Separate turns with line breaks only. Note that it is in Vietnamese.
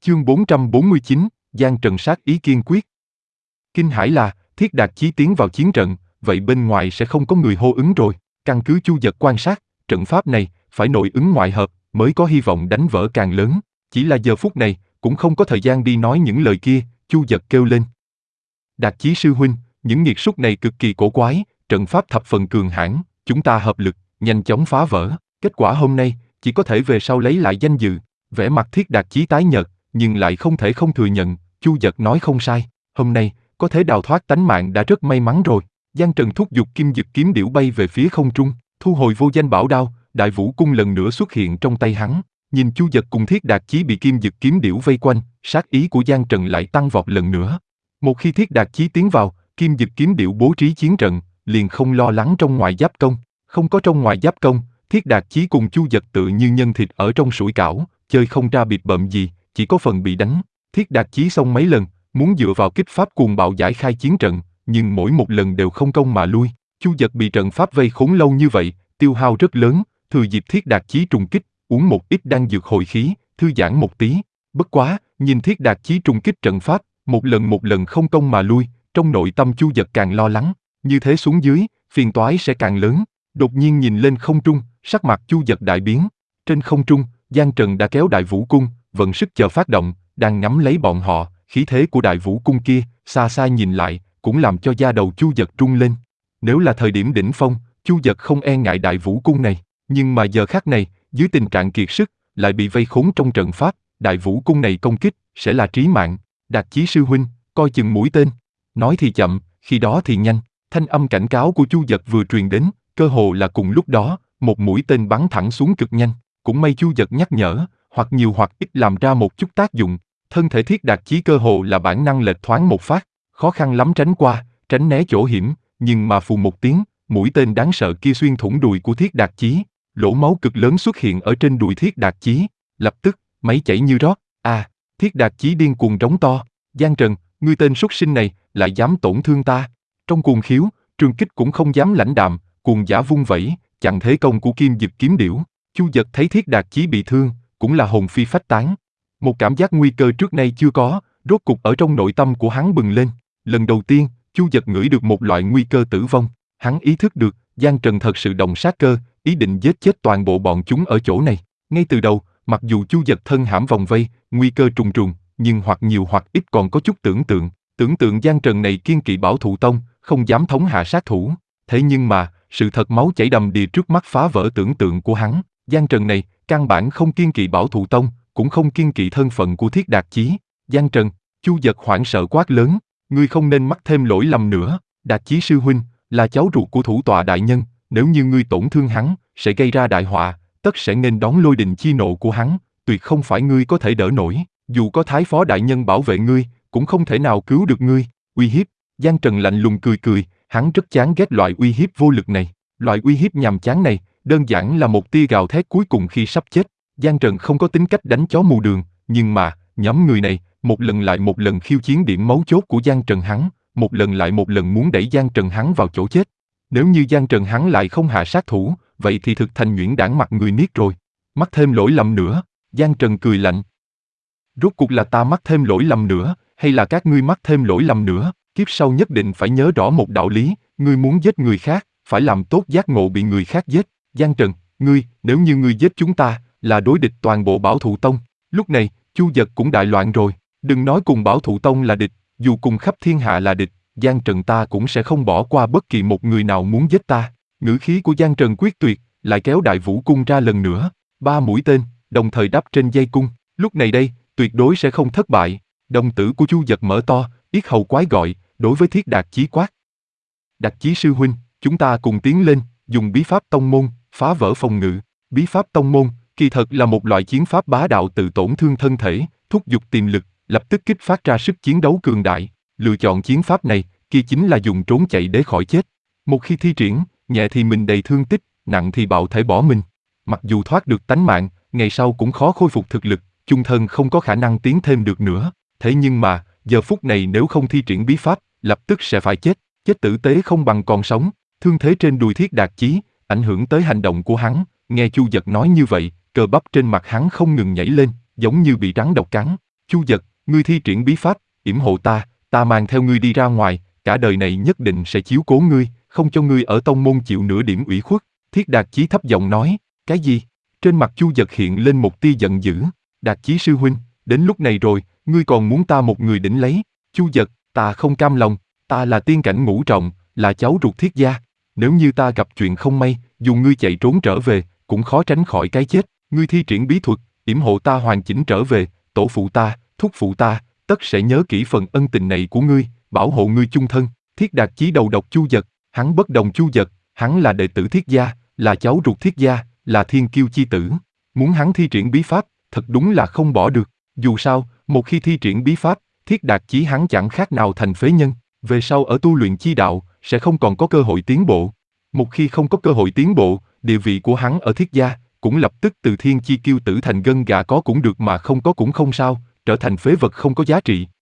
Chương 449, Giang Trần sát ý kiên quyết. Kinh hãi là, Thiết Đạt Chí tiến vào chiến trận, vậy bên ngoài sẽ không có người hô ứng rồi. Căn cứ Chu Dật quan sát, trận pháp này phải nội ứng ngoại hợp mới có hy vọng đánh vỡ càng lớn. Chỉ là giờ phút này, cũng không có thời gian đi nói những lời kia. Chu Dật kêu lên. Đạt Chí sư huynh, những nghiệt súc này cực kỳ cổ quái, trận pháp thập phần cường hãn, chúng ta hợp lực, nhanh chóng phá vỡ. Kết quả hôm nay, chỉ có thể về sau lấy lại danh dự. Vẻ mặt Thiết Đạt Chí tái nhợt, nhưng lại không thể không thừa nhận. Chu Dật nói không sai, hôm nay có thể đào thoát tánh mạng đã rất may mắn rồi. Giang Trần thúc giục kim dực kiếm điểu bay về phía không trung, thu hồi vô danh bảo đao, Đại Vũ cung lần nữa xuất hiện trong tay hắn. Nhìn Chu Dật cùng Thiết Đạt Chí bị kim dực kiếm điểu vây quanh, sát ý của Giang Trần lại tăng vọt lần nữa. Một khi Thiết Đạt Chí tiến vào, kim dực kiếm điểu bố trí chiến trận, liền không lo lắng trong ngoài giáp công. Không có trong ngoài giáp công, Thiết Đạt Chí cùng Chu Dật tự như nhân thịt ở trong sủi cảo, chơi không ra bịp bợm gì, chỉ có phần bị đánh. Thiết Đạt Chí xông mấy lần, muốn dựa vào kích pháp cuồng bạo giải khai chiến trận, nhưng mỗi một lần đều không công mà lui. Chu Dật bị trận pháp vây khốn lâu như vậy, tiêu hao rất lớn, thừa dịp Thiết Đạt Chí trùng kích, uống một ít đan dược hồi khí, thư giãn một tí. Bất quá, nhìn Thiết Đạt Chí trùng kích trận pháp, một lần không công mà lui, trong nội tâm Chu Dật càng lo lắng, như thế xuống dưới, phiền toái sẽ càng lớn. Đột nhiên nhìn lên không trung, sắc mặt Chu Dật đại biến. Trên không trung, Giang Trần đã kéo Đại Vũ cung, vận sức chờ phát động, đang ngắm lấy bọn họ. Khí thế của Đại Vũ cung kia, xa xa nhìn lại, cũng làm cho da đầu Chu Dật rung lên. Nếu là thời điểm đỉnh phong, Chu Dật không e ngại Đại Vũ cung này, nhưng mà giờ khắc này, dưới tình trạng kiệt sức, lại bị vây khốn trong trận pháp, Đại Vũ cung này công kích sẽ là trí mạng. Đạt Chí sư huynh, coi chừng mũi tên. Nói thì chậm, khi đó thì nhanh. Thanh âm cảnh cáo của Chu Dật vừa truyền đến, cơ hồ là cùng lúc đó, một mũi tên bắn thẳng xuống cực nhanh. Cũng may Chu Dật nhắc nhở, hoặc nhiều hoặc ít làm ra một chút tác dụng. Thân thể Thiết Đạt Chí cơ hồ là bản năng lệch thoáng một phát, khó khăn lắm tránh qua, tránh né chỗ hiểm, nhưng mà phù một tiếng, mũi tên đáng sợ kia xuyên thủng đùi của Thiết Đạt Chí, lỗ máu cực lớn xuất hiện ở trên đùi Thiết Đạt Chí, lập tức, máu chảy như rót. Thiết Đạt Chí điên cuồng rống to, Giang Trần, ngươi tên súc sinh này, lại dám tổn thương ta. Trong cuồng khiếu, Trường Kích cũng không dám lãnh đạm, cuồng giả vung vẩy, chặn thế công của kim dực kiếm điểu. Chu Dật thấy Thiết Đạt Chí bị thương, cũng là hồn phi phách tán. Một cảm giác nguy cơ trước nay chưa có, rốt cục ở trong nội tâm của hắn bừng lên. Lần đầu tiên, Chu Dật ngửi được một loại nguy cơ tử vong. Hắn ý thức được, Giang Trần thật sự động sát cơ, ý định giết chết toàn bộ bọn chúng ở chỗ này. Ngay từ đầu, mặc dù Chu Dật thân hãm vòng vây, nguy cơ trùng trùng, nhưng hoặc nhiều hoặc ít còn có chút tưởng tượng Giang Trần này kiên kỵ Bảo Thụ Tông, không dám thống hạ sát thủ. Thế nhưng mà, sự thật máu chảy đầm đìa trước mắt phá vỡ tưởng tượng của hắn. Giang Trần này, căn bản không kiên kỵ Bảo Thụ Tông, cũng không kiên kỵ thân phận của Thiết Đạt Chí. Giang Trần, Chu Dật hoảng sợ quát lớn, ngươi không nên mắc thêm lỗi lầm nữa. Đạt Chí sư huynh là cháu ruột của thủ tọa đại nhân, nếu như ngươi tổn thương hắn, sẽ gây ra đại họa, tất sẽ nên đón lôi đình chi nộ của hắn, tuyệt không phải ngươi có thể đỡ nổi. Dù có Thái Phó đại nhân bảo vệ ngươi, cũng không thể nào cứu được ngươi. Uy hiếp. Giang Trần lạnh lùng cười, hắn rất chán ghét loại uy hiếp vô lực này. Loại uy hiếp nhàm chán này, đơn giản là một tia gào thét cuối cùng khi sắp chết. Giang Trần không có tính cách đánh chó mù đường, nhưng mà, nhóm người này, một lần lại một lần khiêu chiến điểm mấu chốt của Giang Trần hắn, một lần lại một lần muốn đẩy Giang Trần hắn vào chỗ chết. Nếu như Giang Trần hắn lại không hạ sát thủ, vậy thì thực thành nhuyễn đảng mặt người niết rồi. Mắc thêm lỗi lầm nữa. Giang Trần cười lạnh. Rốt cuộc là ta mắc thêm lỗi lầm nữa, hay là các ngươi mắc thêm lỗi lầm nữa? Kiếp sau nhất định phải nhớ rõ một đạo lý, ngươi muốn giết người khác, phải làm tốt giác ngộ bị người khác giết. Giang Trần, nếu như ngươi giết chúng ta, là đối địch toàn bộ Bảo Thụ Tông. Lúc này, Chu Dật cũng đại loạn rồi. Đừng nói cùng Bảo Thụ Tông là địch, dù cùng khắp thiên hạ là địch, Giang Trần ta cũng sẽ không bỏ qua bất kỳ một người nào muốn giết ta. Ngữ khí của Giang Trần quyết tuyệt, lại kéo Đại Vũ cung ra lần nữa. 3 mũi tên, đồng thời đắp trên dây cung. Lúc này đây, tuyệt đối sẽ không thất bại. Đồng tử của Chu Dật mở to, yết hầu quái gọi, đối với Thiết Đạt Chí quát. Đạt Chí sư huynh, chúng ta cùng tiến lên, dùng bí pháp tông môn, phá vỡ phòng ngự. Bí pháp tông môn, kỳ thật là một loại chiến pháp bá đạo tự tổn thương thân thể, thúc giục tiềm lực, lập tức kích phát ra sức chiến đấu cường đại. Lựa chọn chiến pháp này, kia chính là dùng trốn chạy để khỏi chết. Một khi thi triển, nhẹ thì mình đầy thương tích, nặng thì bạo thể bỏ mình. Mặc dù thoát được tánh mạng, ngày sau cũng khó khôi phục thực lực, chung thân không có khả năng tiến thêm được nữa. Thế nhưng mà, giờ phút này nếu không thi triển bí pháp, lập tức sẽ phải chết. Chết tử tế không bằng còn sống. Thương thế trên đùi Thiết Đạt Chí, ảnh hưởng tới hành động của hắn. Nghe Chu Dật nói như vậy, cơ bắp trên mặt hắn không ngừng nhảy lên, giống như bị rắn độc cắn. Chu Dật, ngươi thi triển bí pháp, yểm hộ ta mang theo ngươi đi ra ngoài, cả đời này nhất định sẽ chiếu cố ngươi, không cho ngươi ở tông môn chịu nửa điểm ủy khuất. Thiết Đạt Chí thấp giọng nói, cái gì? Trên mặt Chu Dật hiện lên một tia giận dữ. Đạt Chí sư huynh, đến lúc này rồi, ngươi còn muốn ta một người đỉnh lấy? Chu Dật, ta không cam lòng, ta là tiên cảnh ngũ trọng, là cháu ruột Thiết gia. Nếu như ta gặp chuyện không may, dù ngươi chạy trốn trở về, cũng khó tránh khỏi cái chết. Ngươi thi triển bí thuật, yểm hộ ta hoàn chỉnh trở về, tổ phụ ta, thúc phụ ta, tất sẽ nhớ kỹ phần ân tình này của ngươi, bảo hộ ngươi chung thân. Thiết Đạt Chí đầu độc Chu Dật, hắn bất đồng Chu Dật, hắn là đệ tử Thiết gia, là cháu ruột Thiết gia, là thiên kiêu chi tử. Muốn hắn thi triển bí pháp, thật đúng là không bỏ được. Dù sao, một khi thi triển bí pháp, Thiết Đạt Chí hắn chẳng khác nào thành phế nhân. Về sau ở tu luyện chi đạo, sẽ không còn có cơ hội tiến bộ. Một khi không có cơ hội tiến bộ, địa vị của hắn ở Thiết gia, cũng lập tức từ thiên chi kiêu tử thành gân gà có cũng được mà không có cũng không sao, trở thành phế vật không có giá trị.